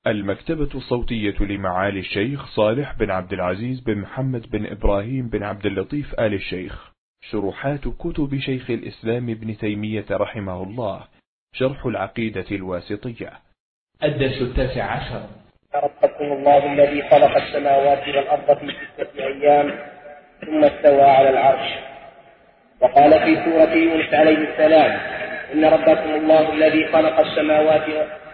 المكتبة الصوتية لمعالي الشيخ صالح بن عبد العزيز بن محمد بن إبراهيم بن عبد اللطيف آل الشيخ. شروحات كتب شيخ الإسلام ابن تيمية رحمه الله. شرح العقيدة الواسطية. الدرس 19. ربكم الله الذي خلق السماوات والأرض في 6 أيام ثم استوى على العرش. وقال في سورة يونس عليه السلام: إن ربكم الله الذي خلق السماوات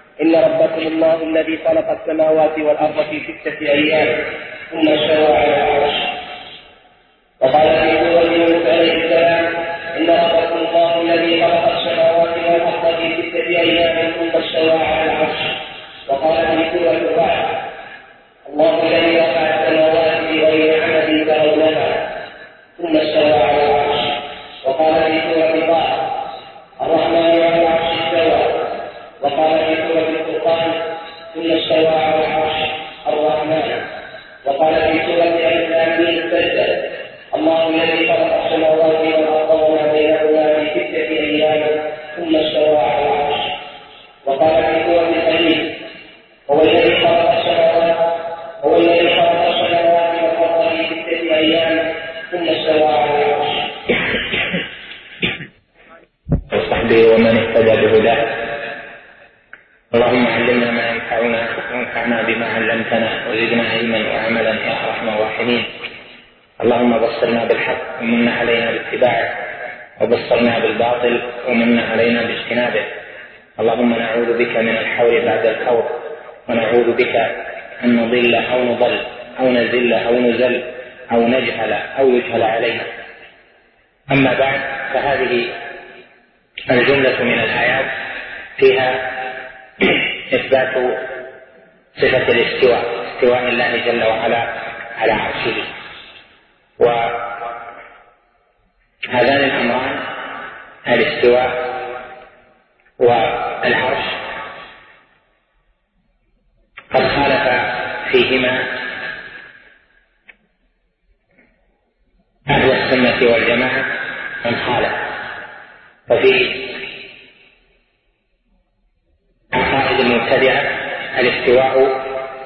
والأرض في 6 أيام ثم استوى على العرش. وقال في سورة يونس عليه السلام: إن ربكم الله الذي خلق السماوات والأرض في 6 أيام ثم استوى على العرش. وقال في سورة الرعد: الله الذي رفع السماوات بغير عمد ترونها ثم استوى على العرش. وقال في سورة طه: الرحمن على العرش استوى. وقال في سورة الفرقان: ثم استوى على العرش الرحمن. وقال في سورة الإنسان السجدة: الله الذي خلق السماوات والأرض وما بينهما في 6 أيام ثم استوى على العرش. وقال في سورة الحديد: هو الذي خلق السماوات والأرض في 6 أيام ثم استوى على العرش. وصحبه ومن اهتدى بهداه. اللهم علمنا ما ينفعنا وانفعنا بما علمتنا وزدنا علما وعملا يا ارحم الراحمين. اللهم بصرنا بالحق ومن علينا باتباعه، وبصرنا بالباطل ومن علينا باجتنابه. اللهم نعوذ بك من الحور بعد الكور، ونعوذ بك أن نضل أو نضل أو نزل أو نزل أو نجهل أو يجهل علينا. أما بعد، فهذه الجملة من الآيات فيها إثبات صفة الاستواء، استواء الله جل وعلا على عرشه. وهذان الأمران، الاستواء والعرش، قد خالف فيهما أهل السنة والجماعة من خالف. وفي عقائد المبتدعة الاستواء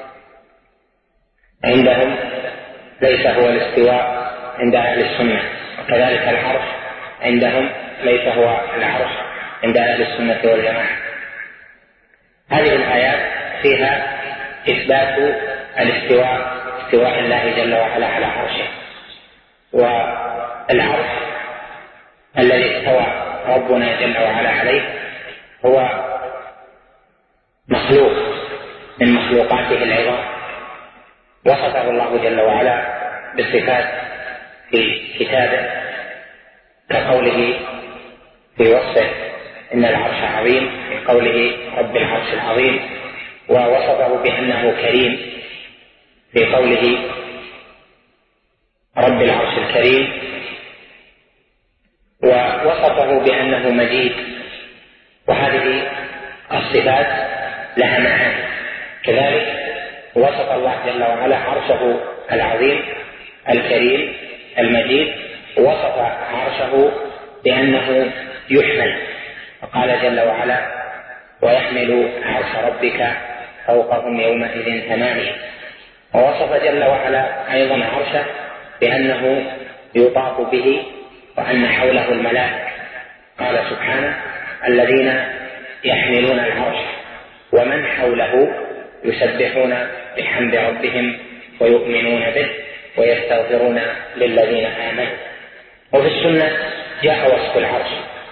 عندهم ليس هو الاستواء عند أهل السنة، وكذلك العرش عندهم ليس هو العرش عند أهل السنة والجماعة. هذه الآيات فيها إثبات الاستواء، استواء الله جل وعلا على عرشه. والعرش الذي استوى ربنا جل وعلا عليه هو مخلوق من مخلوقاته العظام، وصفه الله جل وعلا بصفات في كتابه، كقوله في وصفه إن العرش عظيم، في قوله رب العرش العظيم، ووصفه بأنه كريم في قوله رب العرش الكريم، ووصفه بأنه مجيد. وهذه الصفات لها معاني. كذلك وصف الله جل وعلا عرشه العظيم الكريم المجيد، وصف عرشه بأنه يحمل، فقال جل وعلا ويحمل عرش ربك فوقهم يومئذ ثمانية. ووصف جل وعلا أيضا عرشه بأنه يطاف به وأن حوله الملائكة، قال سبحانه الذين يحملون العرش ومن حوله يسبحون بحمد ربهم ويؤمنون به ويستغفرون للذين آمنوا. وفي السنة جاء وصف العرش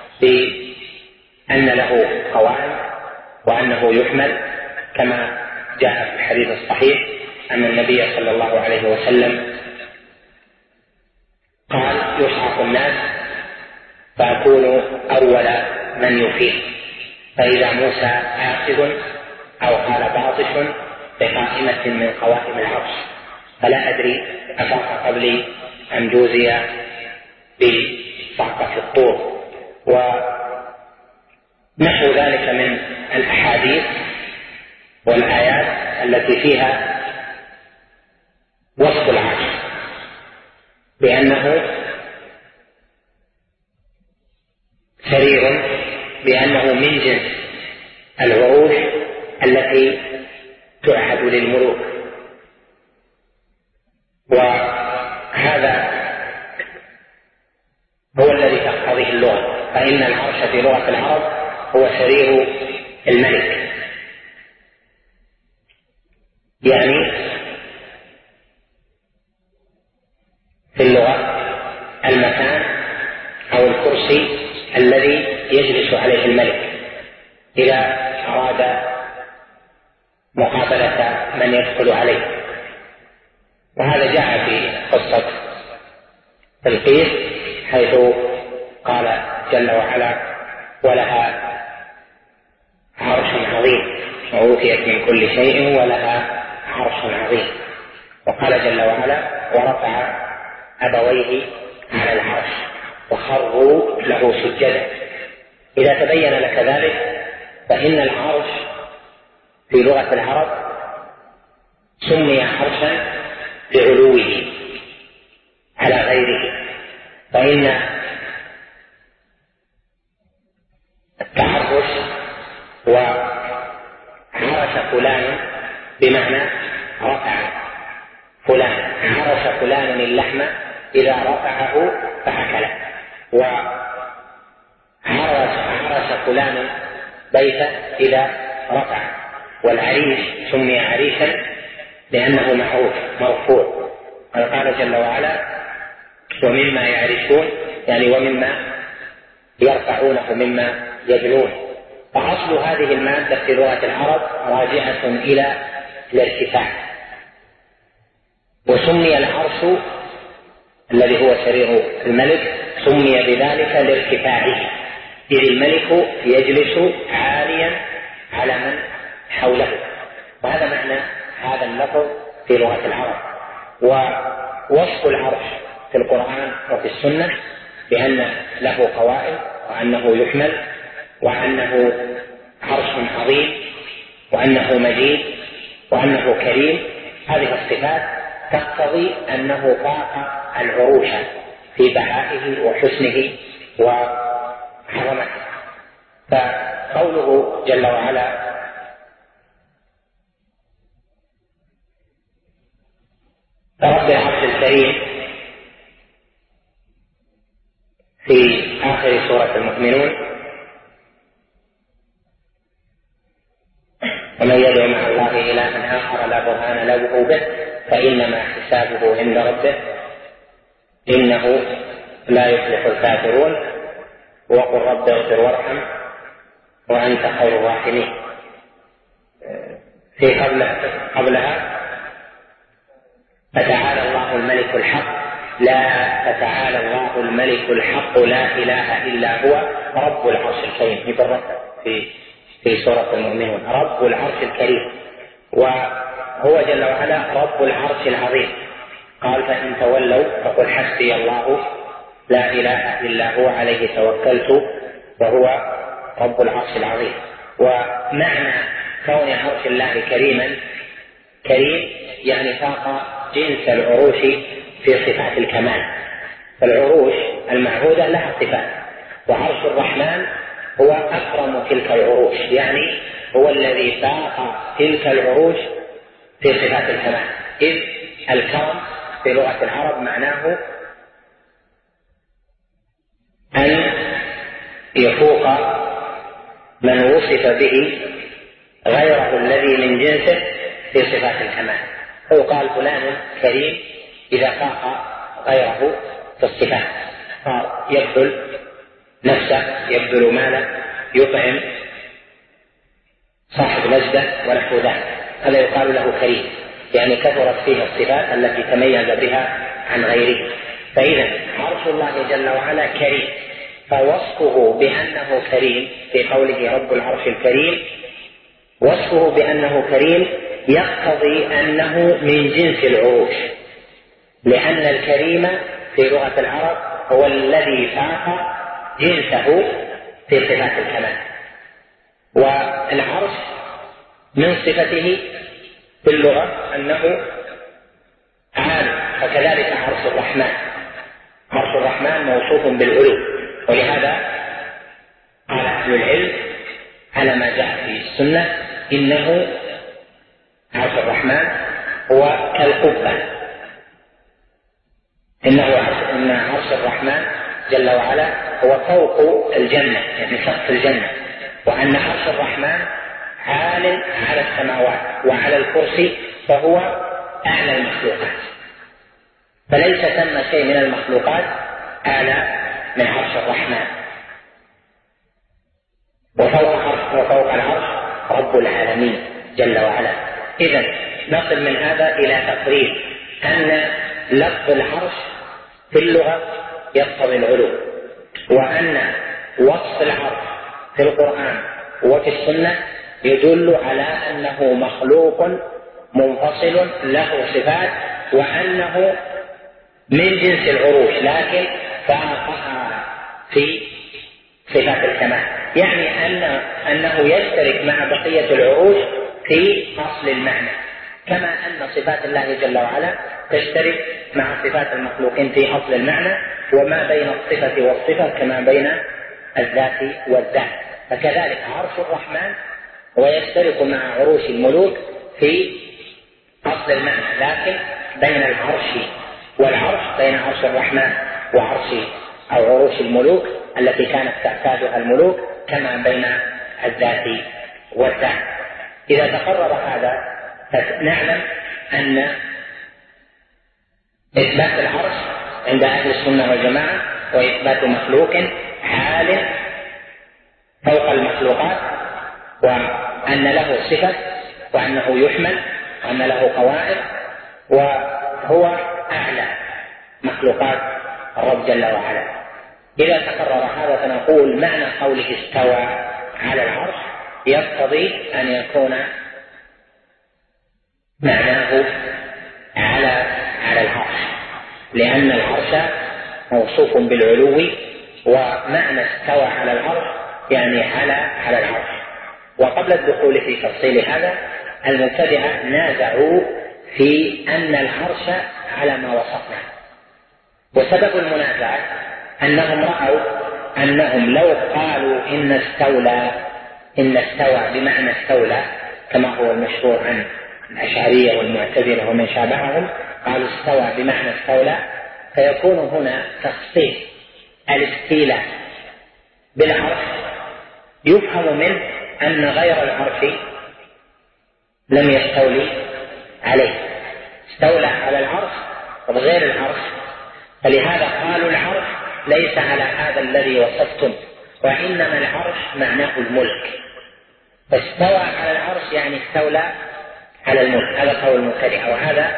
بأن له قوائم وأنه يحمل، كما جاء في الحديث الصحيح أن النبي صلى الله عليه وسلم قال يصعق الناس فأكون أول من يفيق، فإذا موسى آخذ أو قال باطش بقائمة من قوائم العرش، فلا أدري أفاق قبلي أم جوزي بصعقة الطور. ونحو ذلك من الأحاديث والآيات التي فيها وصف العرش بأنه سرير، بأنه من جنس العروش التي تعهد للملوك. وهذا هو الذي تقتضيه اللغة، فإن العرش في لغة العرب هو سرير الملك، يعني في اللغة المكان أو الكرسي الذي يجلس عليه الملك إذا أراد مقابلة من يدخل عليه. وهذا جاء في قصة بلقيس حيث قال جل وعلا: ولها عرش عظيم وأوتيت من كل شيء ولها عرش عظيم. وقال جل وعلا: ورفع أبويه على العرش وخروا له سجدا. إذا تبين لك ذلك فإن العرش في لغة العرب سمي عرشا لعلوه على غيره، فإن التعرش وعرش فلان بمعنى رفع فلان، عرش فلان اللحم إذا رفعه فأكله، وعرش فلان بيتا إذا رفع. والعريش سمي عريشا لأنه معروف مرفوع. قال جل وعلا: ومما يعرشون، يعني ومما يرفعونه مما يبنون. فأصل هذه المادة في لغة العرب راجعة إلى الارتفاع. وسمي العرش الذي هو سرير الملك سمي بذلك لارتفاعه، إذ الملك يجلس عاليا على من حوله. وهذا معنى هذا اللفظ في لغة العرب. ووصف العرش في القرآن وفي السنة بأن له قوائم، وأنه يحمل، وأنه عرش عظيم، وأنه مجيد، وأنه كريم. هذه الصفات تقتضي أنه فاق العروش في بهائه وحسنه وعظمته. فقوله جل وعلا: رب العرش الكريم في آخر سورة المؤمنون: ومن يدعو مع الله إلها آخر لا برهان له به فإنما حسابه عند ربه إنه لا يفلح الكافرون وقل رب اغفر وارحم وأنت خير الراحمين. في قبلها: فتعالى الله الملك الحق، لا فتعالى الله الملك الحق لا إله إلا هو رب العرش الكريم. يبرر في سورة المؤمنون رب العرش الكريم، وهو جل وعلا رب العرش العظيم. قال: فإن تولوا فقل حسبي الله لا إله إلا هو عليه توكلت وهو رب العرش العظيم. ومعنى كون عرش الله كريما، كريم يعني فاق جنس العروش في صفات الكمال. فالعروش المعهودة لها صفات، وعرش الرحمن هو أكرم تلك العروش، يعني هو الذي فاق تلك العروش في صفات الكمال. إذ الكرم في لغة العرب معناه أن يفوق من وصف به غيره الذي من جنسه في صفات الكمال. فيقال فلان كريم إذا فاق غيره في الصفات، يبذل نفسه، يبذل ماله، يطعم صاحب نجدة ونحو ذلك، هذا يقال له كريم، يعني كثرت فيه الصفات التي تميز بها عن غيره. فإذا عرش الله جل وعلا كريم، فوصفه بأنه كريم في قوله رب العرش الكريم، وصفه بأنه كريم يقتضي أنه من جنس العروش، لأن الكريم في لغة العرب هو الذي فاق جنسه في صفات الكمال. والعرش من صفته في اللغة أنه عال، فكذلك عرش الرحمن. عرش الرحمن موصوف بالعلو، ولهذا قال أهل العلم على ما جاء في السنة إنه الرحمن هو كالقبة، إن عرش الرحمن جل وعلا هو فوق الجنة، يعني سقف الجنة، وأن عرش الرحمن عال على السماوات وعلى الكرسي فهو أعلى المخلوقات، فليس ثم شيء من المخلوقات أعلى من عرش الرحمن. وفوق العرش رب العالمين جل وعلا. إذن نصل من هذا إلى تقرير أن لفظ العرش في اللغة يقتضي العلو، وأن وصف العرش في القرآن وفي السنة يدل على أنه مخلوق منفصل له صفات، وأنه من جنس العروش لكن فاقها في صفات الكمال، يعني أنه يشترك مع بقية العروش في أصل المعنى، كما أن صفات الله جل وعلا تشترك مع صفات المخلوقين في أصل المعنى، وما بين الصفة والصفة كما بين الذات والذات، فكذلك عرش الرحمن ويشترك مع عروش الملوك في أصل المعنى، لكن بين العرش والعرش بين عرش الرحمن وعرش أو عروش الملوك التي كانت تعتادها الملوك كما بين الذات والذات. إذا تقرر هذا فنعلم أن إثبات العرش عند أهل السنة والجماعة وإثبات مخلوق عال فوق المخلوقات، وأن له صفة، وأنه يحمل، وأن له قوائم، وهو أعلى مخلوقات الرب جل وعلا. إذا تقرر هذا فنقول معنى قوله استوى على العرش يقتضي أن يكون معناه على العرش، لأن العرش موصوف بالعلو، ومعنى استوى على العرش يعني على العرش. وقبل الدخول في تفصيل هذا المبتدئة نازعوا في أن العرش على ما وصفنا، وسبب المنازعة أنهم رأوا أنهم لو قالوا إن استوى بمعنى استولى كما هو المشهور عن الأشعرية والمعتزلة ومن شابههم، قالوا استوى بمعنى استولى، فيكون هنا تخصيص الاستيلاء بالعرش يفهم منه أن غير العرش لم يستولي عليه، استولى على العرش وغير العرش، فلهذا قالوا العرش ليس على هذا الذي وصفتم، وإنما العرش معناه الملك، فاستوى على العرش يعني استولى على الملك. هذا قول المبتدئة، وهذا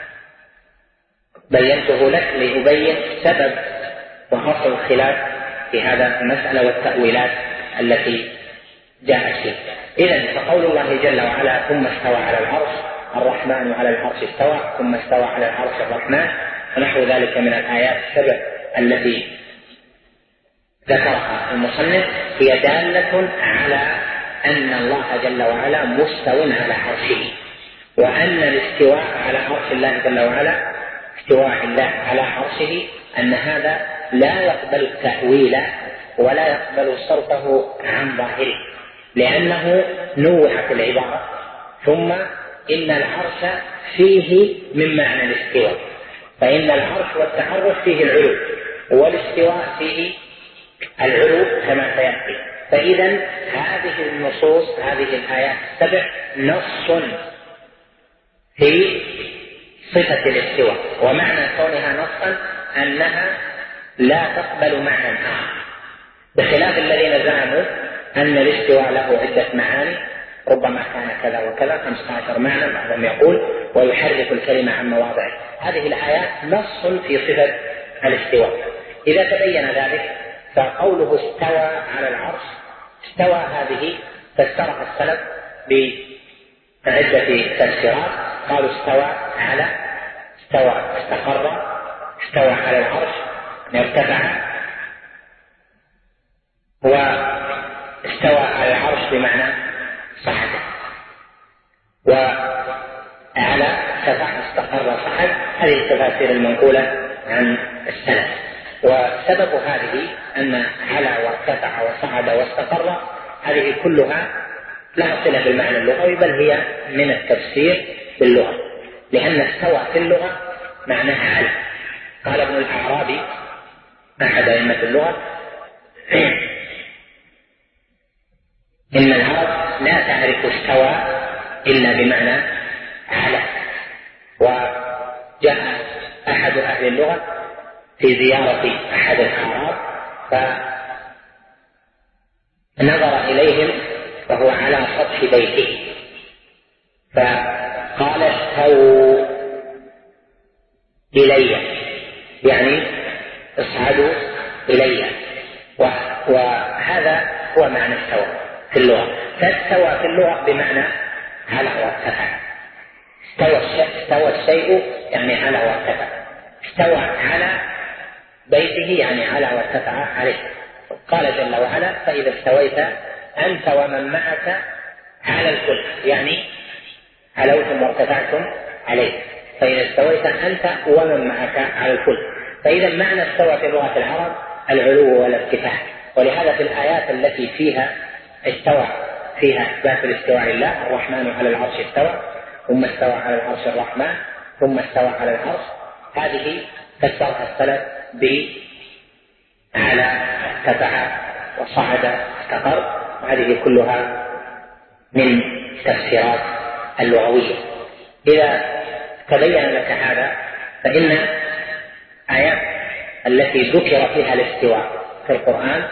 بينته لك لأبين سبب وأصل الخلاف في هذا المسألة والتأويلات التي جاءت فيه. إذن فقول الله جل وعلا ثم استوى على العرش، الرحمن على العرش استوى، ثم استوى على العرش الرحمن، ونحو ذلك من الآيات السبع التي ذكرها المصنف، هي دالة على أن الله جل وعلا مستو على عرشه، وأن الاستواء على عرش الله جل وعلا استواء الله على عرشه أن هذا لا يقبل التأويل ولا يقبل صرفه عن ظاهره، لأنه نوعت العبارة ثم إن العرش فيه من معنى الاستواء، فإن العرش والتعرش فيه العلو والاستواء فيه العلو كما سيأتي. فإذا هذه النصوص هذه الآيات السبع نص في صفة الاستواء، ومعنى كونها نصا أنها لا تقبل معنى آخر، بخلاف الذين زعموا أن الاستواء له عدة معاني، ربما كان كذا وكذا 15 معنى بعضهم يقول، ويحرك الكلمة عن مواضعه. هذه الآيات نص في صفة الاستواء. إذا تبين ذلك فقوله استوى على العرش، استوى هذه فسرها السلف بعدة تفسيرات، قالوا استوى على، استوى استقر، استوى على العرش ارتفع، واستوى على العرش بمعنى صعد، وأعلى ارتفع استقر صعد. هذه التفاسير المنقولة عن السلف. وسبب هذه أن على وارتفع وصعد واستقر هذه كلها لها صلة بالمعنى اللغوي، بل هي من التفسير باللغة، لأن استوى في اللغة معناها على. قال ابن الأعرابي أحد أئمة اللغة: إن العرب لا تعرف استوى إلا بمعنى على. وجاء أحد أهل اللغة في زيارة أحد الأعراب فنظر إليهم وهو على سطح بيته فقال: استووا إلي، يعني اصعدوا إلي. وهذا هو معنى استوى في اللغة. فاستوى في اللغة بمعنى على وارتفع. استوى الشيء يعني على وارتفع. استوى على بيته يعني على وارتفع عليه. قال جل وعلا: فإذا استويت أنت ومن معك على الفلك، يعني علوتم وارتفعتم عليه. فإذا استويت أنت ومن معك على الفلك. فإذا معنى استوى في لغة العرب العلو والارتفاع. ولهذا في الآيات التي فيها استوى فيها إثبات الاستواء لله: الرحمن على العرش استوى، ثم استوى على العرش الرحمن، ثم استوى على العرش. هذه فسرها السلف على ارتفع وصعد استقر. وهذه كلها من تفسيرات اللغوية. إذا تبين لك هذا فإن آيات التي ذكر فيها الاستواء في القرآن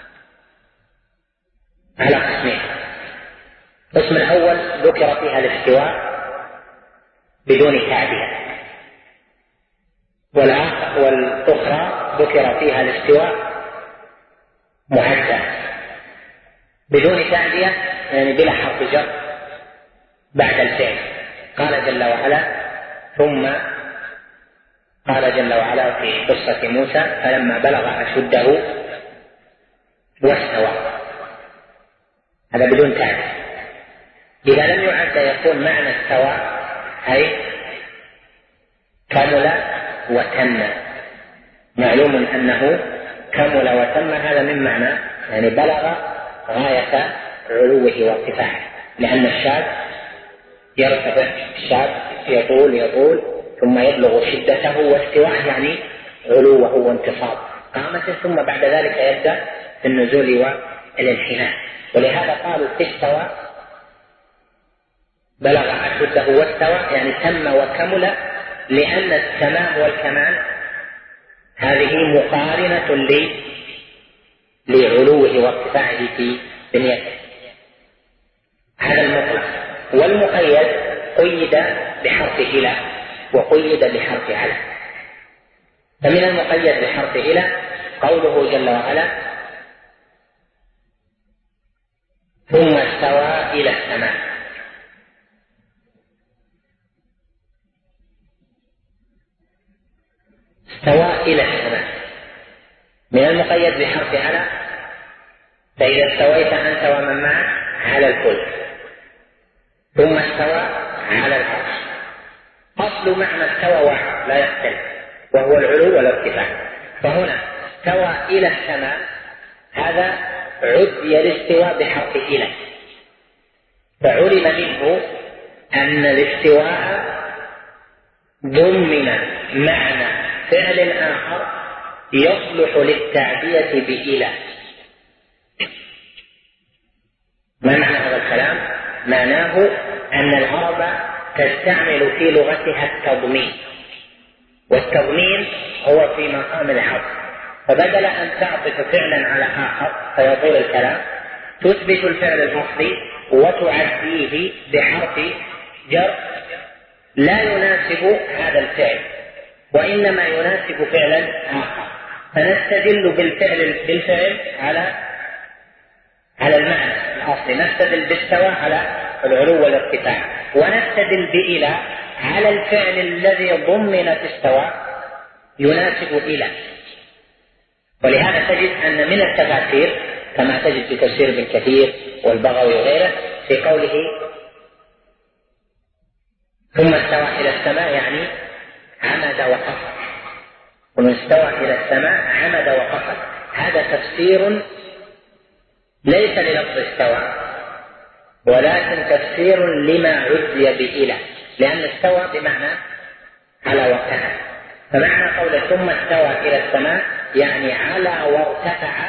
على قسمين. القسم الأول ذكر فيها الاستواء بدون تعدية، والأخرى ذكر فيها الاستواء معدى بدون تعدية، يعني بلا حرف جر بعد الفعل. قال جل وعلا: ثم قال جل وعلا في قصة موسى: فلما بلغ أشده واستوى. هذا بدون تعدية. إذا لم يعد يكون معنى استوى أي كمل وتم. معلوم أنه كمل وتم، هذا من معنى يعني بلغ غاية علوه وارتفاعه. لأن الشاذ يرتفع، الشاذ يطول ثم يبلغ شدته، واستواء يعني علوه وانتصاب قامته، ثم بعد ذلك يبدأ في النزول والانحناء. ولهذا قالوا استوى بلغ أشده واستوى، يعني تم وكمل، لأن التمام والكمال هذه مقارنة لعلوه وارتفاعه في بنيته. هذا المطلق. والمقيد قيد بحرف إلى وقيد بحرف على. فمن المقيد بحرف إلى قوله جل وعلا: ثم استوى إلى السماء. استوى إلى السماء. من المقيد بحرف على: فإذا استويت أنت ومن معك على الفلك. ثم استوى على العرش. أصل معنى استوى واحد لا يختلف، وهو العلو والارتفاع. فهنا استوى إلى السماء، هذا عدي الاستواء بحرف إلى، فعلم منه أن الاستواء ضمن معنى فعل آخر يصلح للتعدية بإلى. ما معنى هذا الكلام؟ معناه أن العرب تستعمل في لغتها التضمين، والتضمين هو في مقام العطف. فبدل أن تعطف فعلا على آخر فيطول الكلام، تثبت الفعل الأصلي وتعديه بحرف جر لا يناسب هذا الفعل، وإنما يناسب فعلا آخر، فنستدل بالفعل على المعنى الأصلي، نستدل باستوى على العلو والارتفاع، ونستدل بإلى على الفعل الذي ضمن في استوى يناسب إلى. ولهذا تجد أن من التفاسير كما تجد في تفسير ابن كثير والبغوي وغيره في قوله ثم استوى إلى السماء يعني عمد وقصد، ومن استوى إلى السماء عمد وقصد. هذا تفسير ليس للفظ استوى، ولكن تفسير لما عدي بإلى، لأن استوى بمعنى على وارتفع. فمعنى قوله ثم استوى إلى السماء يعني على وارتفع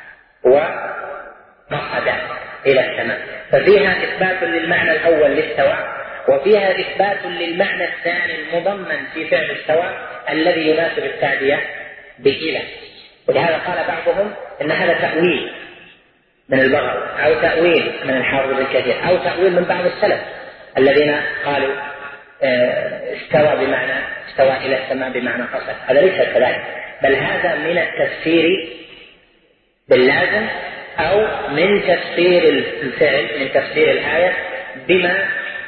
وصعد إلى السماء. ففيها إثبات للمعنى الأول لاستوى، وفيها إثبات للمعنى الثاني المضمن في فعل استوى الذي يناسب التعدية بإله. ولهذا قال بعضهم إن هذا تأويل من البغوي أو تأويل من الحافظ ابن كثير أو تأويل من بعض السلف الذين قالوا استوى بمعنى استوى إلى السماء بمعنى قصد. هذا ليس كذلك، بل هذا من التفسير باللازم أو من تفسير الفعل، من تفسير الآية بما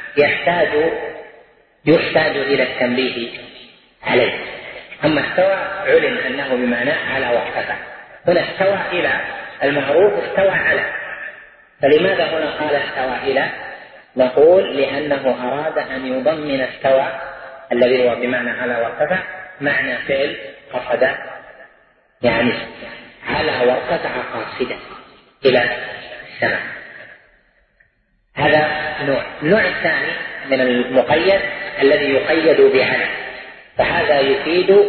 يحتاج إلى التنبيه عليه. أما استوى علم أنه بمعنى على وارتفع. هنا استوى إلى المعروف استوى على، فلماذا هنا قال استوى إلى؟ نقول لأنه أراد أن يضمن استوى الذي هو بمعنى على وارتفع معنى فعل قصد، يعني على وارتفع قاصدا إلى السماء. هذا النوع الثاني من المقيد الذي يقيد بعلى، فهذا يفيد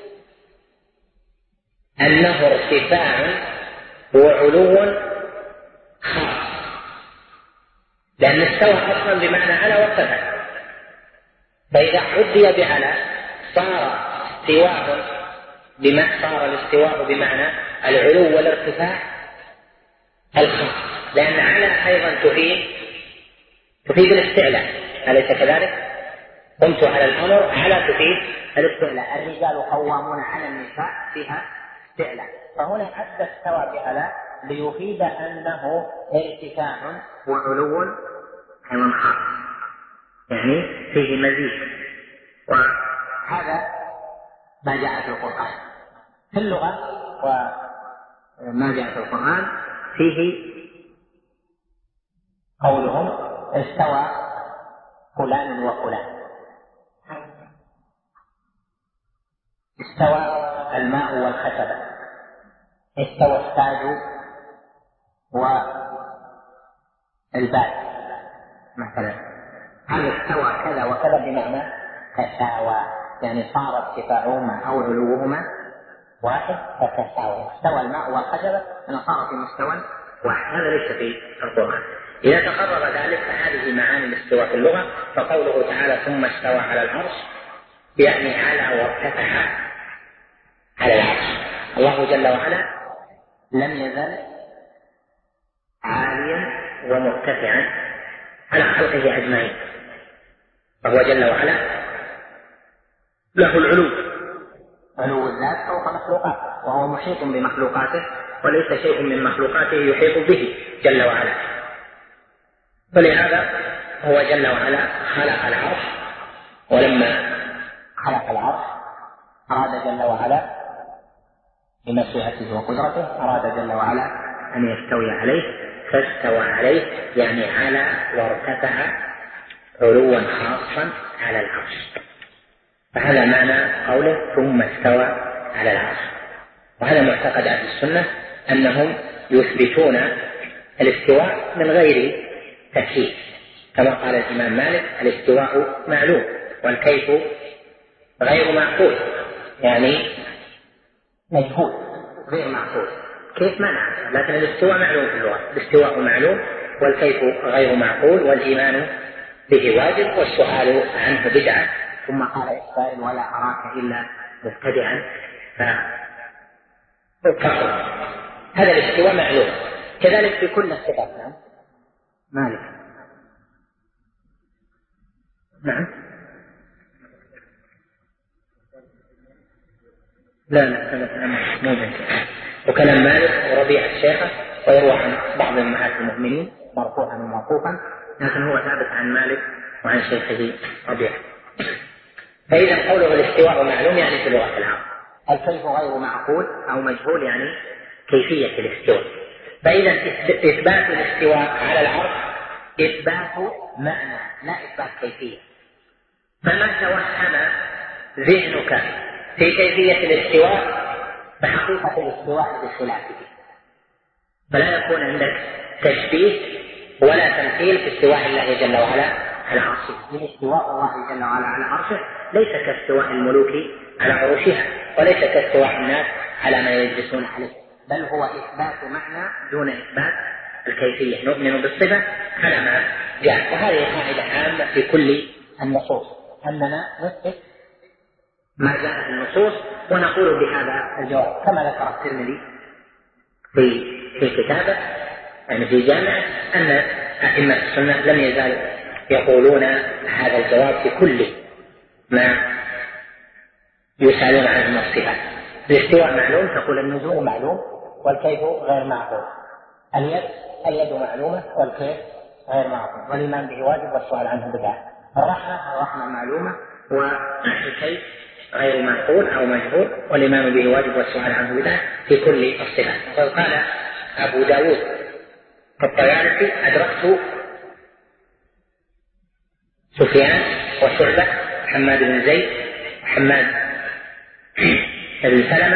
أنه ارتفاع وعلو خاص، لأن استوى أصلا بمعنى على وارتفع، فإذا عدي بعلى صار الاستواء بمعنى العلو والارتفاع الخاص، لأن على أيضا تفيد الاستعلاء، أليس كذلك؟ قمت على الأمر، على تفيد الاستعلاء، الرجال قوامون على النساء فيها استعلاء، فهنا حتى استوى بعلى ليفيد أنه ارتفاع وعلو أيضا خاص، يعني فيه مزيد. وهذا ما جاء في القرآن في اللغة، وما جاء في القرآن فيه قولهم استوى فلان وفلان، استوى الماء والخشبة، استوى التاج والباب مثلا. هل استوى كذا وكذا بمعنى تساوى، يعني صار ارتفاعهما أو علوهما واحد فتساوى. استوى الماء والخشبة أن صار في مستوى واحد، هذا ليس في القرآن. إذا تقرر ذلك فهذه معاني الاستواء في اللغة. فقوله تعالى ثم استوى على العرش يعني على وارتفع على العرش. الله جل وعلا لم يزل عاليا ومرتفعا على خلقه أجمعين، فهو جل وعلا له العلو، علو الذات فوق مخلوقاته، وهو محيط بمخلوقاته، وليس شيء من مخلوقاته يحيط به جل وعلا. فلهذا هو جل وعلا خلق العرش، ولما خلق العرش أراد جل وعلا بمشيئته وقدرته أراد جل وعلا أن يستوي عليه، فاستوى عليه يعني على وارتفع علوا خاصا على العرش. فهذا معنى قوله ثم استوى على العرش. وهذا معتقد أهل السنة أنهم يثبتون الاستواء من غير تكييف، كما قال الإمام مالك الاستواء معلوم والكيف غير معقول، يعني مجهول غير معقول، كيف ما نعرف، لكن الاستواء معلوم في اللغة، الاستواء معلوم والكيف غير معقول، والإيمان به واجب والسؤال عنه بدعة. ثم قال السائل ولا أراك إلا مبتدعا فكفر. هذا الاستواء معلوم، كذلك في كل الصفات. نعم مالك نعم لا هذا مو بنت. وكلام مالك وربيع الشيخة ويروى عن بعض أمهات المؤمنين مرفوعا وموقوفا، لكن هو ثابت عن مالك وعن شيخه ربيع. فإذا قوله الاستواء معلوم يعني في لغة العرب، الكيف غير معقول أو مجهول يعني كيفية الاستواء. فإذا إثبات الاستواء على العرش إثبات معنى لا إثبات كيفية. فما توهم ذهنك في كيفية الاستواء فحقيقة الاستواء بخلافه، فلا يكون عندك تشبيه ولا تمثيل في استواء الله جل وعلا على عرشه. من استواء الله جل وعلا على عرشه ليس كاستواء الملوك على عروشها، وليس كاستواء الناس على ما يجلسون عليه، بل هو إثبات معنى دون إثبات الكيفية. نؤمن بالصفة على ما جاء. وهذه قاعدة عامة في كل النصوص، أننا نثبت ما جاء في النصوص ونقول بهذا الجواب، كما ذكر الترمذي في كتابه يعني في جامعه أن أئمة السنة لم يزالوا يقولون هذا الجواب في كل ما يسألون عنه من الصفات. الاستواء معلوم، تقول النزول معلوم والكيف غير معقول، اليد معلومة والكيف غير معقول، والإيمان به واجب والسؤال عنه بدعة. الرحمة معلومة والكيف غير معقول أو مجهول، والإيمان به واجب والسؤال عنه بدعة في كل الصفات. وقال أبو داود الطيالسي: أدركت سفيان وشعبة حماد بن زيد وحماد بن سلمة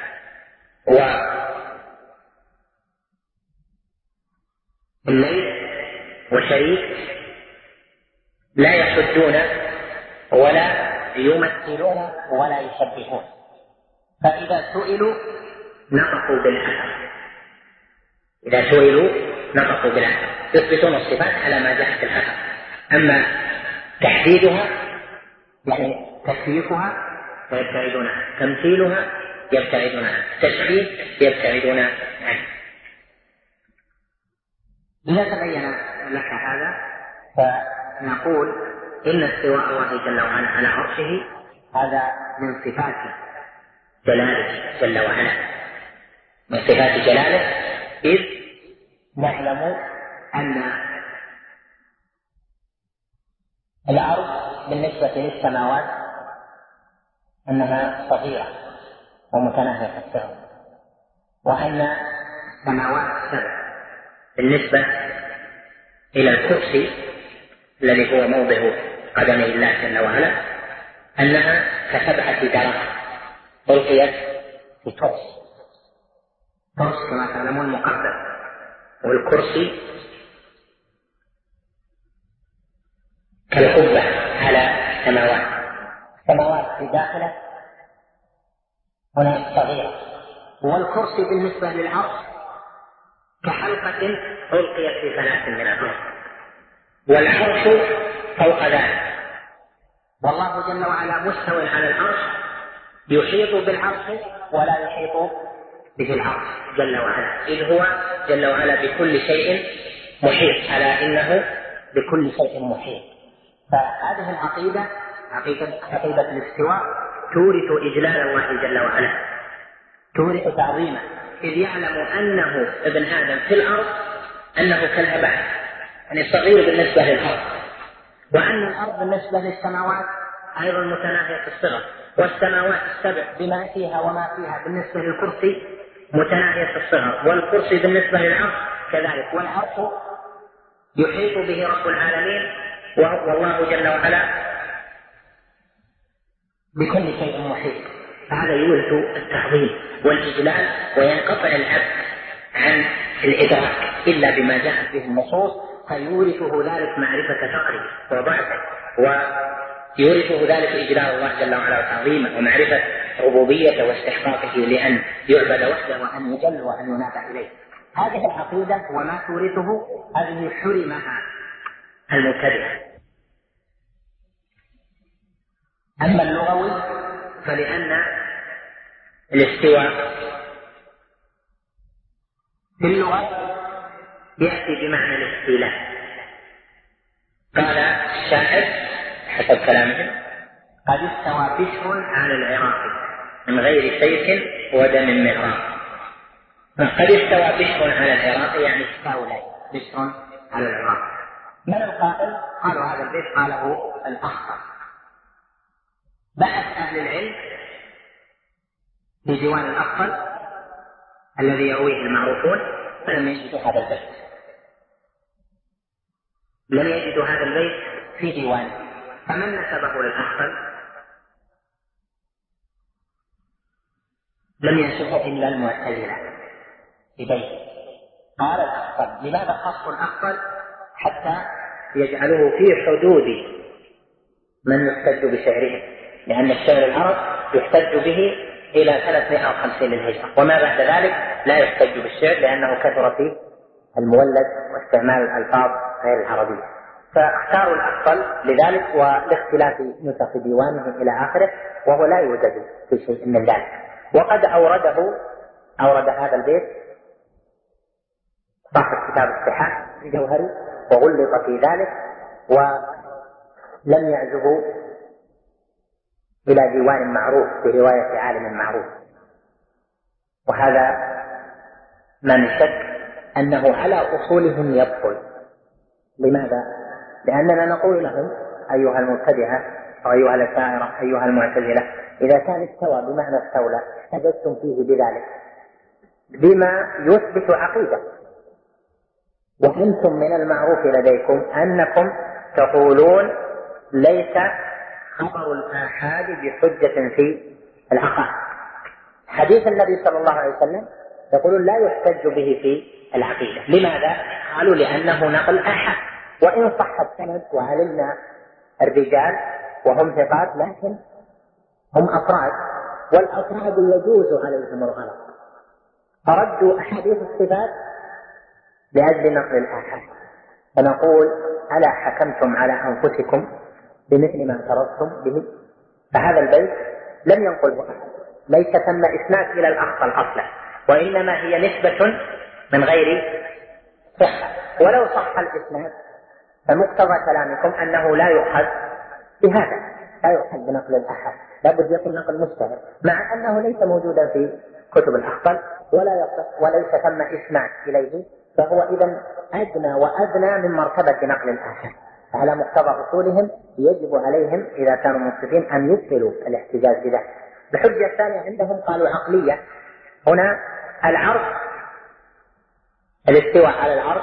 والليل وشريك لا يحدون ولا يمثلون ولا يشبهون، فإذا سئلوا نطقوا بالأثر. إذا سئلوا نطقوا بالأثر، يثبتون الصفات على ما جاء في الأثر. أما تحديدها يعني تكييفها فيبتعدونها، تمثيلها يبتعدونها، تشبيه يبتعدون عنه. إذا تبين لك هذا فنقول إن استواء الله جل وعلا على عرشه هذا من صفات جلاله جل وعلا، من صفات جلاله، إذ نعلم أن الأرض بالنسبة للسماوات أنها صغيرة ومتناهية الصغر، وأن السماوات السبع بالنسبة إلى الكرسي الذي هو موضع قدمي الله جل وعلا أنها كسبعة دراهم ألقيت في كرس كما تعلمون مقدس، والكرسي كالقبة على السماوات في داخله هنا صغيرة، والكرسي بالنسبة للعرش كحلقة ألقيت في 3 من الأرض، والعرش فوق ذلك، والله جل وعلا مستوى على العرش يحيط بالعرش ولا يحيط به العرش جل وعلا، إذ هو جل وعلا بكل شيء محيط، على إنه بكل شيء محيط. فهذه العقيدة عقيدة الاستواء تورث إجلال الله جل وعلا، تورث تعظيمه، إذ يعلم أنه ابن آدم في الأرض أنه كالهباء، يعني صغير بالنسبة للأرض، وأن الأرض بالنسبة للسماوات أيضا متناهية الصغر، والسماوات السبع بما فيها وما فيها بالنسبة للكرسي متناهية الصغر، والكرسي بالنسبة للعرش كذلك، والعرش يحيط به رب العالمين، والله جل وعلا بكل شيء محيط. فهذا يورث التعظيم والإجلال، وينقطع العبد عن الإدراك إلا بما جاءت به النصوص، فيورثه ذلك معرفة فقره وضعفه، ويورثه ذلك إجلال الله جل وعلا وتعظيمه ومعرفة ربوبيته واستحقاقه لأن يعبد وحده وأن يجل وأن ينادى إليه. هذه العقيدة وما تورثه هذه حرمها المبتدعة. أما اللغوي فلأن الاستواء في اللغة يأتي بمعنى الاستيلاء. قال الشاعر حسب كلامهم: قد استوى بشر على العراق من غير سيف ودم مهراق. قد استوى بشر على العراق يعني استولى بشر على العراق. من القائل؟ قالوا هذا البيت قاله الأخطر. بحث أهل العلم في ديوان الأفضل الذي يرويه المعروفون فلم يجدوا هذا البيت، لم يجدوا هذا البيت في ديوانه، فمن نسبه للأفضل لم ينسبه إلا المعتزلة في بيته. قال الأفضل: لماذا خصوا الأفضل حتى يجعله في حدود من يحتج بشعرهم، لأن الشعر العرب يحتج به إلى 350 للهجرة، وما بعد ذلك لا يحتج بالشعر لأنه كثر فيه المولد واستعمال الألفاظ غير العربية. فاختاروا الأفضل لذلك، والاختلاف نسخ ديوانه إلى آخره، وهو لا يوجد في شيء من ذلك. وقد أورد هذا البيت صاحب كتاب الصحاح الجوهري وغلط في ذلك، ولم يعزه إلى ديوان معروف برواية عالم معروف، وهذا ما نشك أنه على أصولهم يبطل. لماذا؟ لأننا نقول لهم أيها المبتدعة أو أيها الأشاعرة أيها المعتزلة، إذا كان استوى بمعنى استولى احتجتم فيه بذلك بما يثبت عقيدة، وأنتم من المعروف لديكم أنكم تقولون ليس خبر الآحاد بحجة في العقائد. حديث النبي صلى الله عليه وسلم يقولون لا يحتج به في العقيدة. لماذا؟ قالوا لأنه نقل آحاد، وإن صح السند وعلمنا الرجال وهم ثقات، لكن هم أفراد، والأفراد يجوز عليهم الغلط، فردوا أحاديث الصفات لأجل نقل الآحاد. فنقول ألا حكمتم على أنفسكم بمثل ما اعترضتم به؟ فهذا البيت لم ينقله أحد، ليس ثم إسناد إلى الأخطل أصلا، وإنما هي نسبة من غير صحة. ولو صح الإسناد فمقتضى كلامكم أنه لا يؤخذ بهذا، لا يؤخذ بنقل الآحاد، لابد يكون نقل مشتهر، مع أنه ليس موجودا في كتب الأخطل ولا يصح وليس ثم إسناد إليه، فهو إذن أدنى وأدنى من مرتبة نقل الآحاد. على مقتضى أصولهم يجب عليهم إذا كانوا منصفين أن يبطلوا الاحتجاج بذلك. الحجة الثانية عندهم قالوا عقلية. هنا العرش، الاستواء على العرش،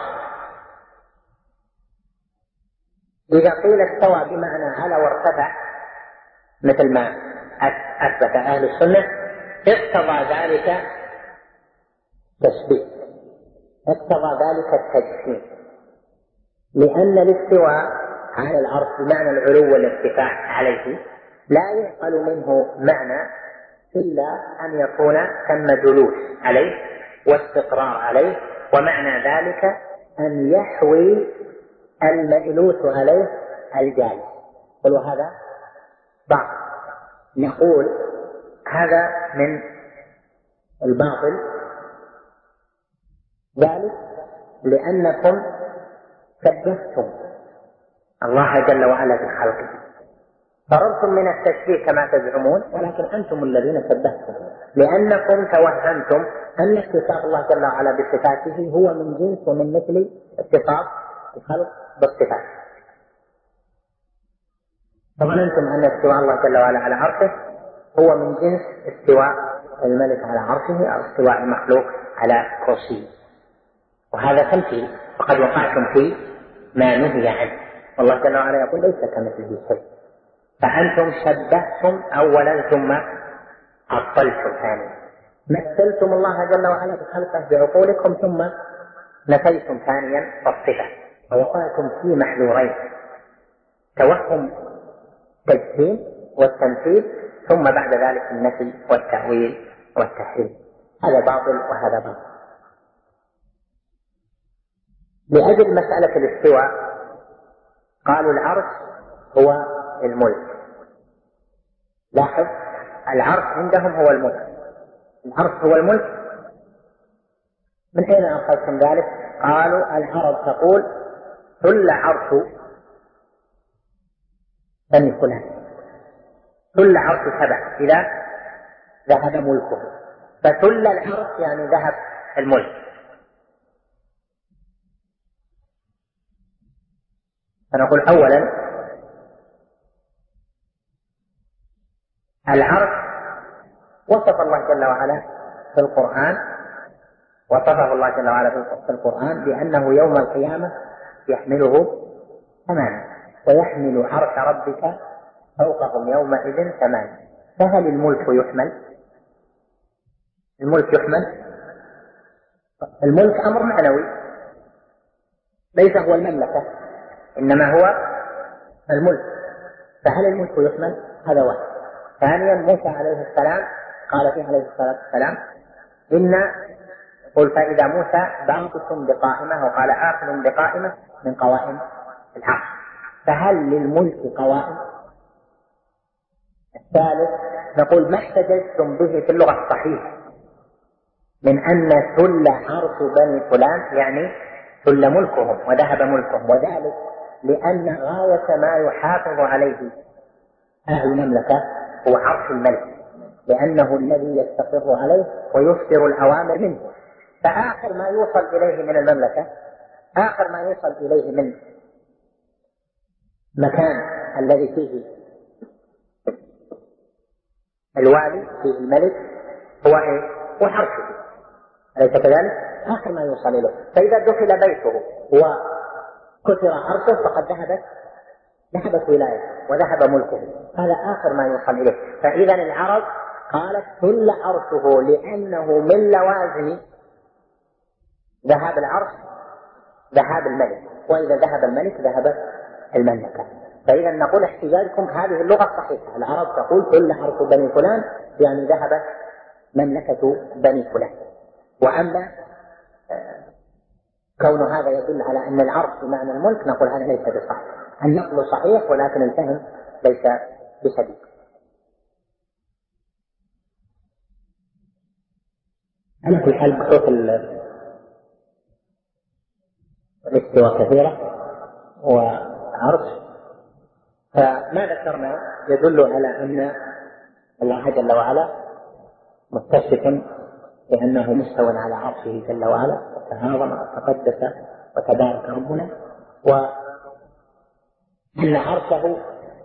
إذا قيل استوى بمعنى على وارتفع مثل ما أثبت أهل السنة، اقتضى ذلك تشبيه، اقتضى ذلك التجسيم، لأن الاستواء على العرش بمعنى العلو والارتفاع عليه لا يعقل منه معنى إلا أن يكون ثم جلوس عليه واستقرار عليه، ومعنى ذلك أن يحوي المجلوس عليه الجالس. وهذا باطل. نقول هذا من الباطل، ذلك لأنكم شبهتم الله جل وعلا بخلقه، فررتم من التشبيه كما تزعمون، ولكن أنتم الذين شبهتم، لأنكم توهمتم أن اتصاف الله جل وعلا بصفاته هو من جنس ومن مثل اتصاف الخلق بالصفات، فظننتم أن استواء الله جل وعلا على عرشه هو من جنس استواء الملك على عرشه أو استواء المخلوق على كرسيه، وهذا تمثيل، فقد وقعتم في ما نهي عنه، والله جل وعلا يقول ليس كمثله شيء. فأنتم شبهتم أولا ثم عطلتم ثانيا، مثلتم الله جل وعلا بخلقه بعقولكم ثم نفيتم ثانيا الصفة، ووقعتم في محذورين: توهم التجسيم والتمثيل، ثم بعد ذلك النفي والتأويل والتحريف. هذا باطل وهذا باطل. لأجل مسألة الاستواء قالوا العرش هو الملك. لاحظ، العرش عندهم هو الملك. العرش هو الملك. من أين أخذتم ذلك؟ قالوا العرب تقول حل عرش بني فلان، حل عرش سبع إذا ذهب ملكه، فحل العرش يعني ذهب الملك. فنقول أولا العرش وصف الله جل وعلا في القرآن، وصفه الله جل وعلا في القرآن بأنه يوم القيامة يحمله ثمانية، ويحمل عرش ربك فوقهم يومئذ ثمانية. فهل الملك يحمل؟ الملك يحمل؟ الملك أمر معنوي، ليس هو المملكة. إنما هو الملك. فهل الملك يحمل؟ هذا واحد. ثانيا موسى عليه السلام قال فيه عليه الصلاة والسلام قل فإذا موسى باسط بقائمة، وقال آخذ بقائمة من قوائم العرش. فهل للملك قوائم؟ الثالث نقول ما احتججتم به في اللغة الصحيحة من أن ثل عرش بني فلان يعني ثل ملكهم وذهب ملكهم، وذلك لأن غاية ما يحافظ عليه أهل المملكة هو عرش الملك، لأنه الذي يستقر عليه ويصدر الأوامر منه. فآخر ما يوصل إليه من المملكة، آخر ما يوصل إليه من مكان الذي فيه الوالي فيه الملك هو إيه؟ هو عرشه، أليس كذلك؟ آخر ما يوصل إليه. فإذا دخل بيته وكسر عرشه فقد ذهبت ولايته وذهب ملكه، هذا آخر ما يوصل إليه. فإذا العرب قالت ثل عرشه لأنه من لوازم ذهاب العرش ذهاب الملك، وإذا ذهب الملك ذهب المملكة. فإذا نقول احتجاجكم هذه اللغة الصحيحة، العرب تقول ثل عرش بني فلان يعني ذهب مملكة بني فلان. وأما كون هذا يدل على أن العرش بمعنى الملك نقول هذا ليس بصحيح. النقل صحيح ولكن الفهم ليس بسديد. على كل حال بحوث الاستواء كثيرة وعرش، فما ذكرنا يدل على أن الله جل وعلا متصف بأنه مستوى على عرشه جل وعلا وتعاظم وتقدس وتبارك ربنا، وأن عرشه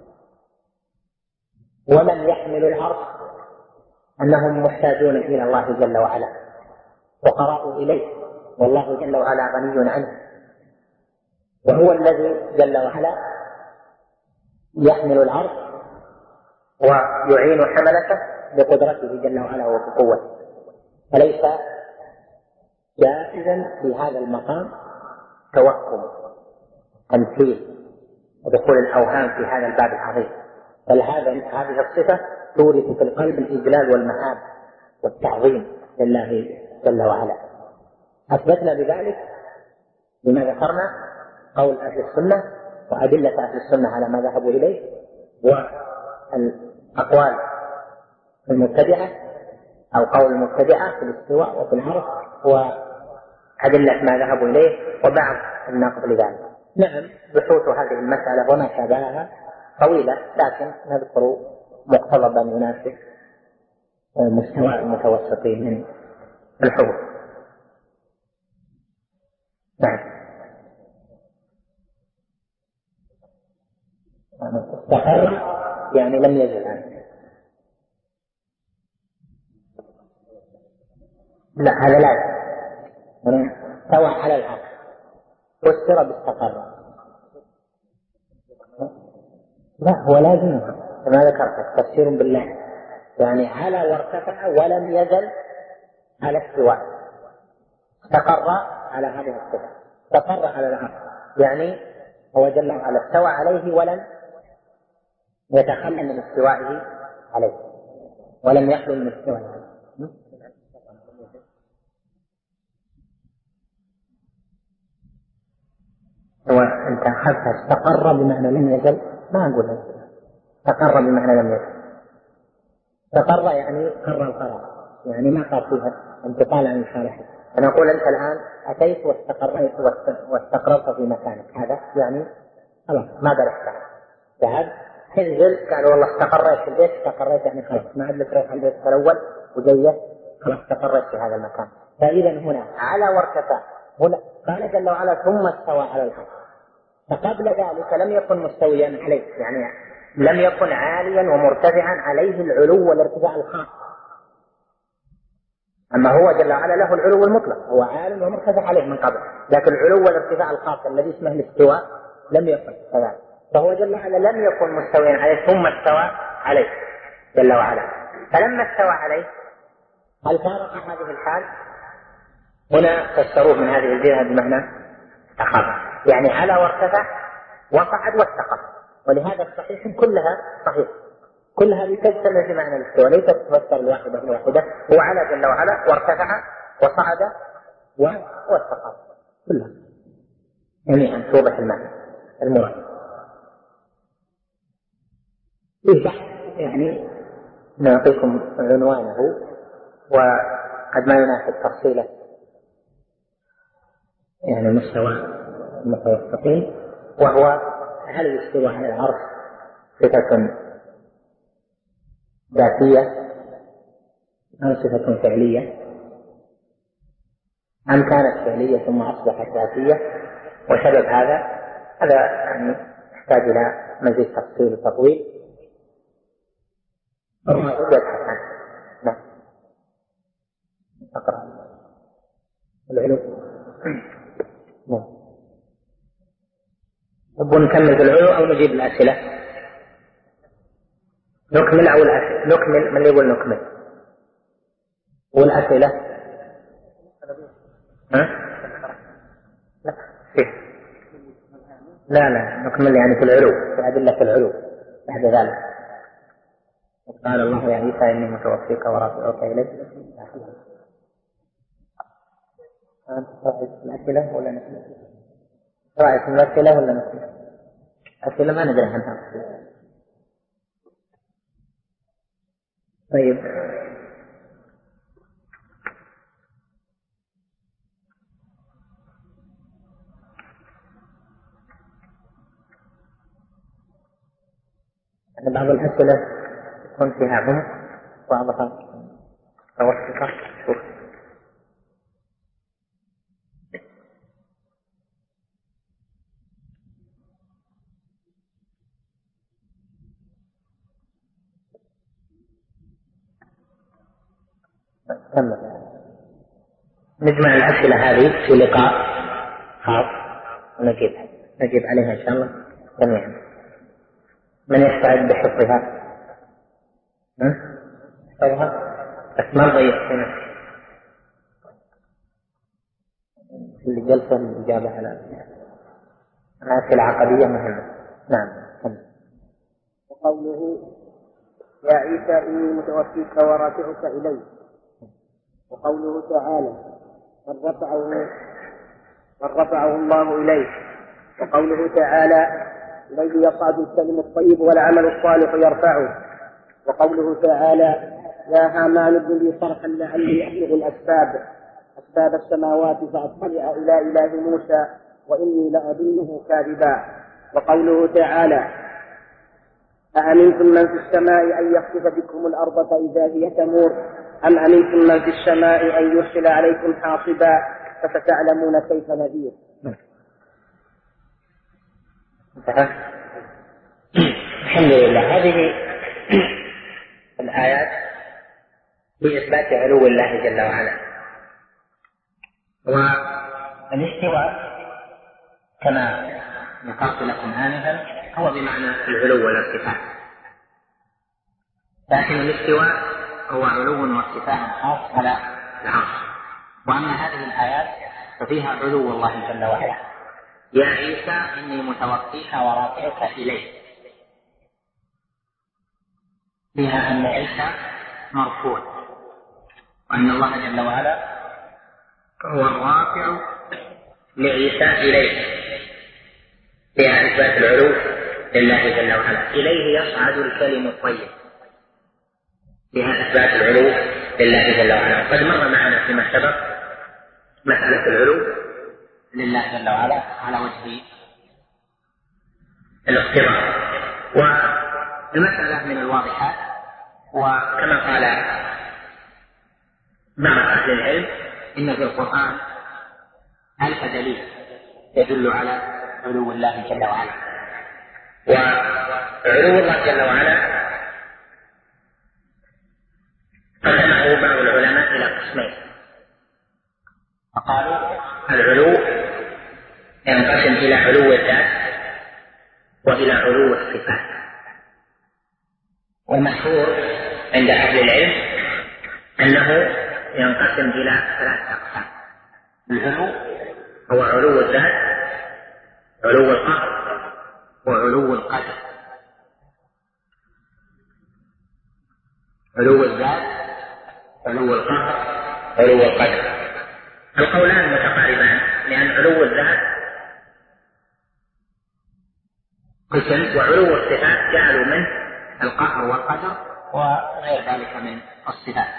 ومن يحمل العرش أنهم محتاجون إلى الله جل وعلا فقراء إليه، والله جل وعلا غني عنه، وهو الذي جل وعلا يحمل العرش ويعين حملته بقدرته جل وعلا وبقوته. فليس جائزا في هذا المقام توهم تمثيل ودخول الأوهام في هذا الباب العظيم، بل هذه الصفة تورث في القلب الإجلال والمهاب والتعظيم لله جل وعلا. أثبتنا بذلك بما ذكرنا قول أهل السنة وأدلة أهل السنة على ما ذهبوا إليه، والأقوال المبتدعة أو قول المبتدعة في الاستواء وفي العرش وأدلة ما ذهبوا إليه وبعض النقد لذلك. نعم بحوث هذه المسألة وما شابهها طويلة، لكن نذكر مقتضبا يناسب مستوى المتوسطين من الحروف. نعم. استقر يعني لم يزل عنه. لا هذا لا استوى على العرش فسر باستقر. لا هو لازم كما ذكرت تفسير بالله، يعني على وارتفع ولم يزل على استواء، استقر على هذه الصفة، استقر على العرش يعني هو جل وعلا استوى عليه ولم يتخلى من استوائه عليه ولم يخلو من استوائه عليه. هو انت اخذت استقر بمعنى لم يزل، ما اقول استقر بمعنى لم يزل. استقر يعني قر القرار، يعني ما صار فيها انتقال عن الحالة. انا اقول انت الان اتيت واستقررت في مكانك، هذا يعني خلاص ما درست ذهب تنزل قالوا والله استقريت في البيت، استقريت يعني خلاص ما عاد لك روح البيت الاول وجيت خلاص استقريت في هذا المكان. فاذا هنا على وارتفع، هنا قال جل وعلا ثم استوى على العرش، فقبل ذلك لم يكن مستويا عليه، يعني لم يكن عاليا ومرتفعا عليه العلو والارتفاع الخاص. اما هو جل وعلا له العلو المطلق، هو عال ومرتفع عليه من قبل، لكن العلو والارتفاع الخاص الذي اسمه الاستواء لم يكن كذلك. فهو جل وعلا لم يكن مستويا عليه ثم استوى عليه جل وعلا. فلما استوى عليه هل فارق هذه الحال؟ هنا فسروه من هذه الجهة بمعنى استقر، يعني على وارتفع وصعد واستقر. ولهذا الصحيح كلها صحيح، كلها تجتمع في معنى الاستواء، ليست تفسر الواحدة بالواحدة. هو على جل وعلا وارتفع وصعد واستقر، كلها جميعا توضح المعنى المراد. فيه بحث يعني نعطيكم عنوانه وقد ما يناسب تفصيله، يعني مستوى المتوسطين، وهو هل الاستواء على العرش صفة ذاتية أو صفة فعلية، أم كانت فعلية ثم أصبحت ذاتية؟ وسبب هذا يعني يحتاج إلى مزيد تفصيل وتطويل يبحث عنه. نعم. أقرأ العلو. نعم. نبغى نكمل في العلو أو نجيب الأسئلة؟ نكمل أو الأسئلة؟ نكمل. من يقول نكمل؟ والأسئلة؟ ها؟ لا نكمل يعني في العلو، في أدلة في العلو بعد ذلك. قال الله يا عيسى إني متوفيك ورافعك إلي. أنت رأيت الأسئلة ولا نكمل؟ رأيت الأسئلة ولا نكمل؟ أسئلة ما ندري عنها. طيب بعض الأسئلة يكون فيها عمق، بعضها توسطة. شوف كمل. نجمع الأسئلة هذه في لقاء خاص ونجيب عليها إن شاء الله جميعا. من يستعد بحفظها؟ حفظها بس ما نضيع في نفسه اللي جلسة الإجابة على الأسئلة العقدية مهمة. نعم. وقوله يا عيسى إني متوفيك ورافعك إلي، وقوله تعالى من رفعه الله إليه، وقوله تعالى إليه يصعد الكلم الطيب والعمل الصالح يرفعه، وقوله تعالى يا هامان ابن لي صرحا لعلي أبلغ أسباب السماوات فأطلع إلى إله موسى وإني لأظنه كاذبا، وقوله تعالى أأمنتم من في السماء أن يخسف بكم الأرض فإذا هي تمور أم أمنتم من في السماء أن يرسل عليكم حاصبا فستعلمون كيف نذير. الحمد لله. هذه الآيات في إثبات علو الله جل وعلا، والاستواء كما ذكرت لكم آنفا هو بمعنى العلو والارتفاع، لكن الاستواء هو علو وارتفاع خاص على العرش. وأما هذه الآيات ففيها علو الله جل وعلا. يا عيسى إني متوفيك ورافعك إلي، فيها أن عيسى مرفوع وأن الله جل وعلا هو الرافع لعيسى إليه، فيها إثبات العلو لله جل وعلا. إليه يصعد الكلم الطيب، فيها إثبات العلو لله جل وعلا. وقد مر معنا فيما سبق مسألة العلو لله جل وعلا على وجه الاختبار، والمسألة من الواضحات. وكما قال بعض أهل العلم إن في القرآن 1000 دليل يدل على علو الله جل وعلا. وعلو الله جل وعلا قسمه بعض العلماء إلى قسمين، فقالوا العلو ينقسم إلى علو الذات وإلى علو الصفات. والمشهور عند أهل العلم أنه ينقسم إلى 3 أقسام. العلو هو علو الذات، علو القهر، وعلو القدر. علو الذات، علو القهر، علو القدر. القولان متقاربان، لأن علو الذات قسم، وعلو الصفات جعلوا منه القهر والقدر وغير ذلك من الصفات.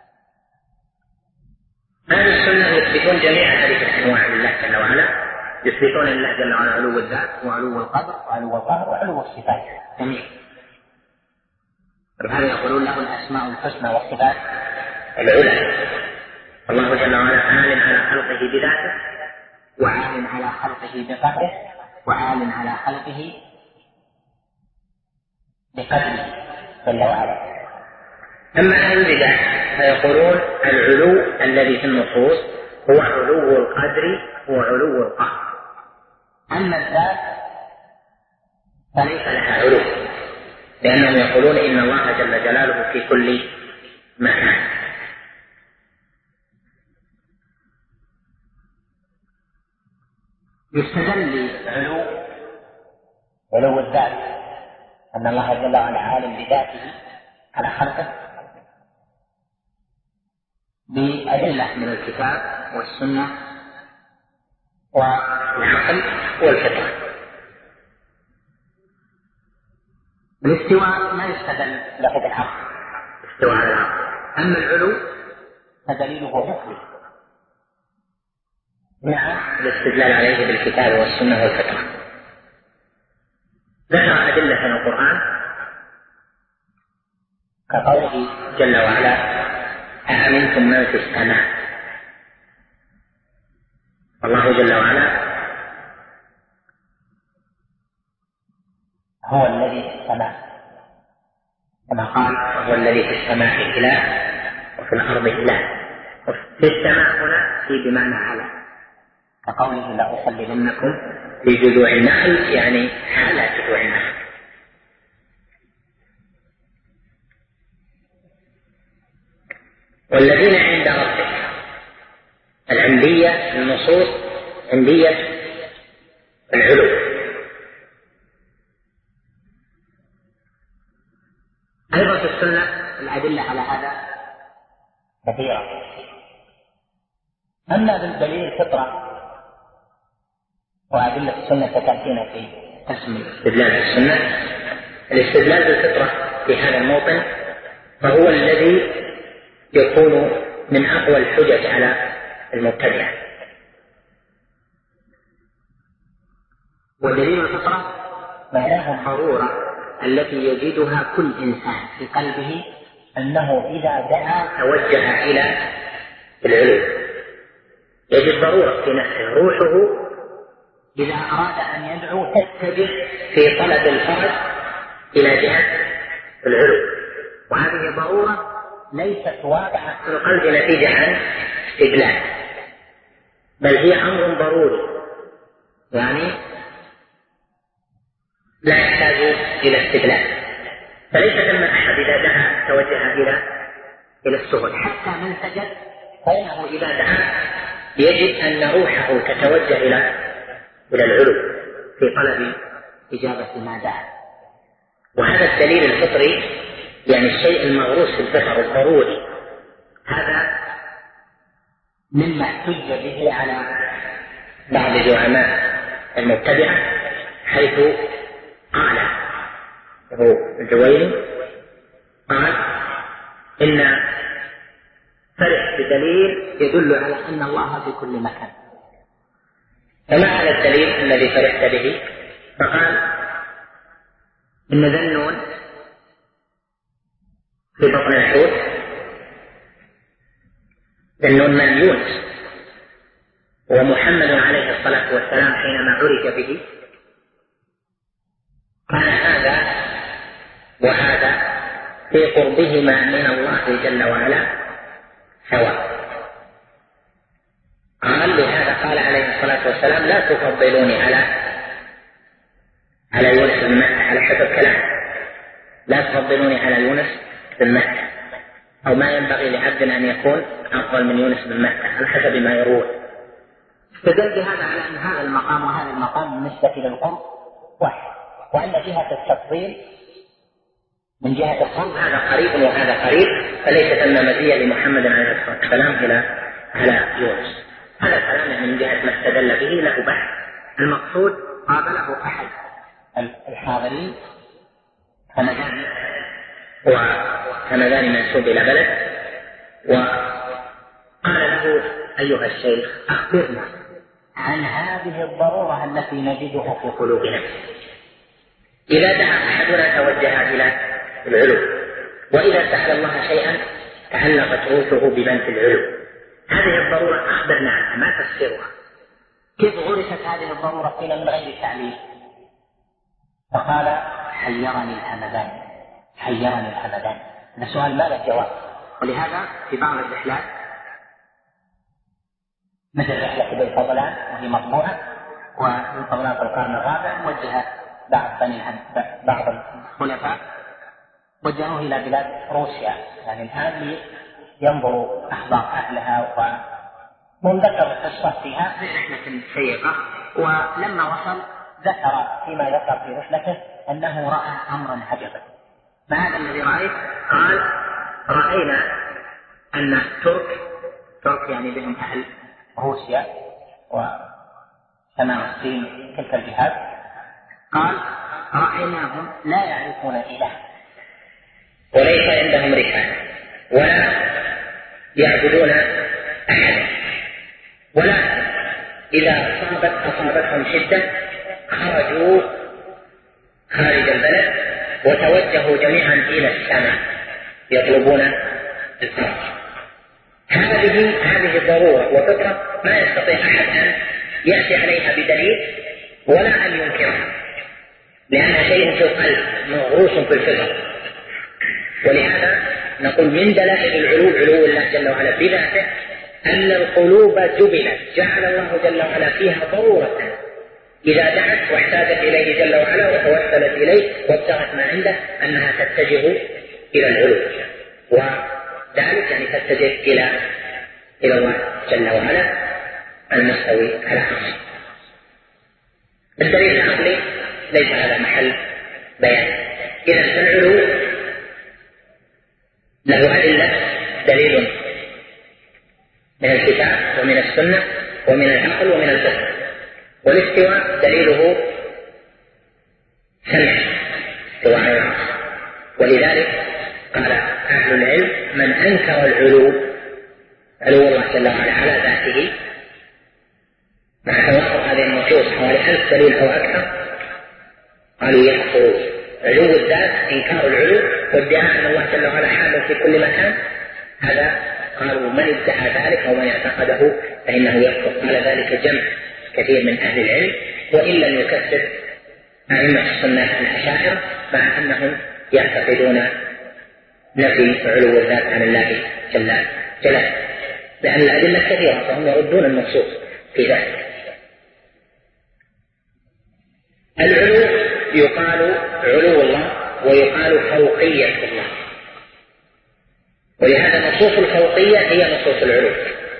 أهل السنة يثبتون جميع هذه الأنواع لله جل وعلا، يثبتون لله جل وعلا علو الذات وعلو القدر وعلو القهر وعلو الصفات جميع. هذا يقولون له الأسماء الحسنى والصفات العلى. الله جل وعلا عال على خلقه بذاته، وعال على خلقه بقهره، وعال على خلقه بقدره جل وعلا. أما أهل البدع فيقولون العلو الذي في النصوص هو علو القدر وعلو القهر، أما الذات فليس لها علو، لأنهم يقولون إن الله جل جلاله في كل مكان. يستدل علو الذات أن الله جل وعلا عالم بذاته على خلقه بأدلة من الكتاب والسنة والعقل والفطرة. الاستواء ما يستدل له بالعقل، استواء على العقل، أما العلو فدليله عقلي مع الاستدلال عليه بالكتاب والسنة والفطرة. ذكر أدلة من القرآن كقوله جل وعلا أأمنتم من في السماء. الله جل وعلا هو الذي في السماء، كما قال هو الذي في السماء إله وفي الأرض إله. في السماء هنا في بمعنى على، كقوله لأصلبنكم في جذوع النخل، يعني على جذوع النخل. والذين عند ربك، العندية النصوص عندية العلو. أيضا في السنة الأدلة على هذا كثيرة. أما بالدليل الفطرة وأدلة السنة تأتينا في قسم الاستدلال بالسنة. الاستدلال بالفطرة في هذا الموطن فهو الذي يكون من أقوى الحجج على المبتدعة. ودليل الفطرة معناه الضرورة التي يجدها كل إنسان في قلبه أنه إذا دعا توجه إلى العلو. يجد ضرورة في نفسه، روحه إذا أراد أن يدعو تتجه في طلب الفرج إلى جهة العلو، وهذه ضرورة ليست واقعة في القلب نتيجة عن استدلال، بل هي أمر ضروري، يعني لا يحتاج إلى استدلال. فليس ثم أحد إذا دعا توجه إلى السهل، حتى من سجد فإنه إذا دعا يجب أن روحه تتوجه إلى العلو في طلب إجابة ما دعا. وهذا الدليل الفطري، يعني الشيء المغروس في الفطر الضروري، هذا مما احتج به على بعض زعماء المبتدعة، حيث قال هو الجويني قال إن فرح بدليل يدل على أن الله في كل مكان. فما هذا الدليل الذي فرحت به؟ فقال إن ذا النون في بطن الحوت، ذا النون من يونس، ومحمد عليه الصلاة والسلام حينما عرج به كان هذا وهذا في قربهما من الله جل وعلا سواء. قال لهذا قال عليه الصلاة والسلام لا تفضلوني على يونس بن متى، على حسب كلام لا تفضلوني على يونس بن متى، أو ما ينبغي لعبد أن يكون أفضل من يونس بن متى على حسب ما يروى. استدل بهذا على أن هذا المقام وهذا المقام بالنسبة للقرب واحد، وأن جهة التفضيل من جهة القرب هذا قريب وهذا قريب، فليس ثم مزية لمحمد عليه الصلاة والسلام على يونس. هذا الكلام من جهة ما استدل به له بحث. المقصود قابله أحد الحاضرين همدان منسوب إلى بلد، وقال له: أيها الشيخ أخبرنا عن هذه الضرورة التي نجدها في قلوبنا. إذا دعا أحدنا توجه إلى العلو، وإذا سأل الله شيئا تعلقت روحه ببنت العلو. هذه الضرورة أخبرنا عنها، ما تفسيرها؟ كيف غرست هذه الضرورة فينا من غير تعليل؟ فقال: حيرني الهمدان. هذا سؤال ما له جواب. ولهذا في بعض الرحلات مثل رحلة ابن فضلان وهي مطبوعة، وابن فضلان في القرن الرابع وجه بعض الخلفاء وجهوه إلى بلاد روسيا، يعني الآن ينظر أخبار أهلها، ومن ذكر القصة فيها في رحلة شيقة. ولما وصل ذكر فيما ذكر في رحلته أنه رأى أمرا عجبا. ما هذا الذي رأيت؟ قال: رأينا أن ترك يعني بهم أهل روسيا وشمال الصين تلك الجهات، قال: رأيناهم لا يعرفون إله، وليس عندهم ركعة، ولا يعبدون أحدا، ولا إذا أصابتهم شدة خرجوا خارج البلد وتوجهوا جميعا إلى السماء يطلبون الفرج. هذه ضرورة وفطرة ما يستطيع أحد أن يأتي عليها بدليل ولا أن ينكرها، لأنها شيء في القلب مغروس في الفطر. ولهذا نقول من دلائل علو الله جل وعلا بذاته أن القلوب جبلت، جعل الله جل وعلا فيها ضرورة إذا دعت واحتاجت إليه جل وعلا وتوسلت إليه وابتغت ما عنده أنها تتجه إلى العلو، وذلك يعني تتجه إلى الله جل وعلا المستوي على عرشه. الدليل العقلي ليس هذا محل بيان. إذا العلو له أدلة، دليل من الكتاب ومن السنة ومن العقل ومن الفقه، والاستواء دليله سمع استواء العرش. ولذلك قال أهل العلم: من أنكر علو الله جل وعلا على ذاته مع توافر هذه النصوص حوالي 1000 دليل أو أكثر، قالوا يكفر علو الذات، إنكار العلو وادعاء أن الله جل وعلا حال في كل مكان. هذا قالوا من ادعى ذلك أو من اعتقده فإنه يكفر. قال ذلك جمع كثير من أهل العلم، وإن لم يكفر أئمة السنة الأشاعرة، مع أنهم يعتقدون نفي علو الذات عن الله جل جلاله، لأن الأدلة كثيرة فهم يردون النصوص في ذلك. العلو يقال علو الله ويقال فوقية الله، ولهذا نصوص الفوقية هي نصوص العلو.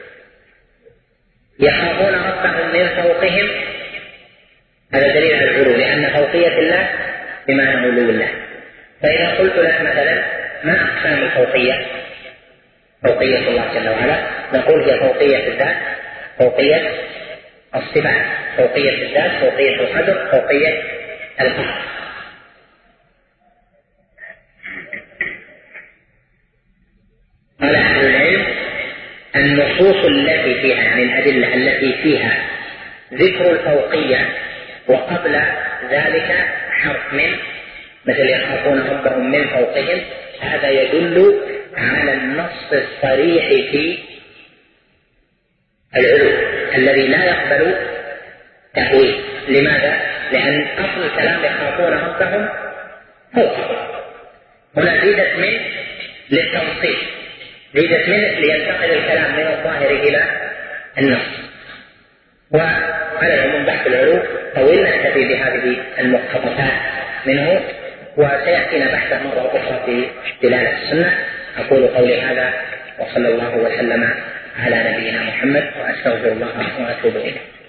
يخافون ربهم من فوقهم، هذا دليل على العلو، لأن فوقية الله بمعنى علو الله. فإذا قلت لك مثلا ما أقسام الفوقية؟ فوقية الله جل وعلا نقول هي فوقية الذات، فوقية الصفات، فوقية الذات، فوقية القدر، فوقية القهر. قال أهل العلم: النصوص التي فيها يعني الأدلة التي فيها ذكر الفوقية وقبل ذلك حرف من، مثل يخافون ربهم من فوقهم، هذا يدل على النص الصريح في العلو الذي لا يقبل تأويل. لماذا؟ لأن أصل الكلام يخافون ربهم فوقهم، هنا زيدت من للتنصيص، زيدت من لينتقل الكلام من الظاهر إلى النص. وعلى العموم بحث العلو طويل، نكتفي بهذه المقتطفات منه، وسيأتينا بحثه مرة أخرى في دلالة السنة. أقول قولي هذا وصلى الله وسلم على نبينا محمد، وأستغفر الله وأتوب إليه.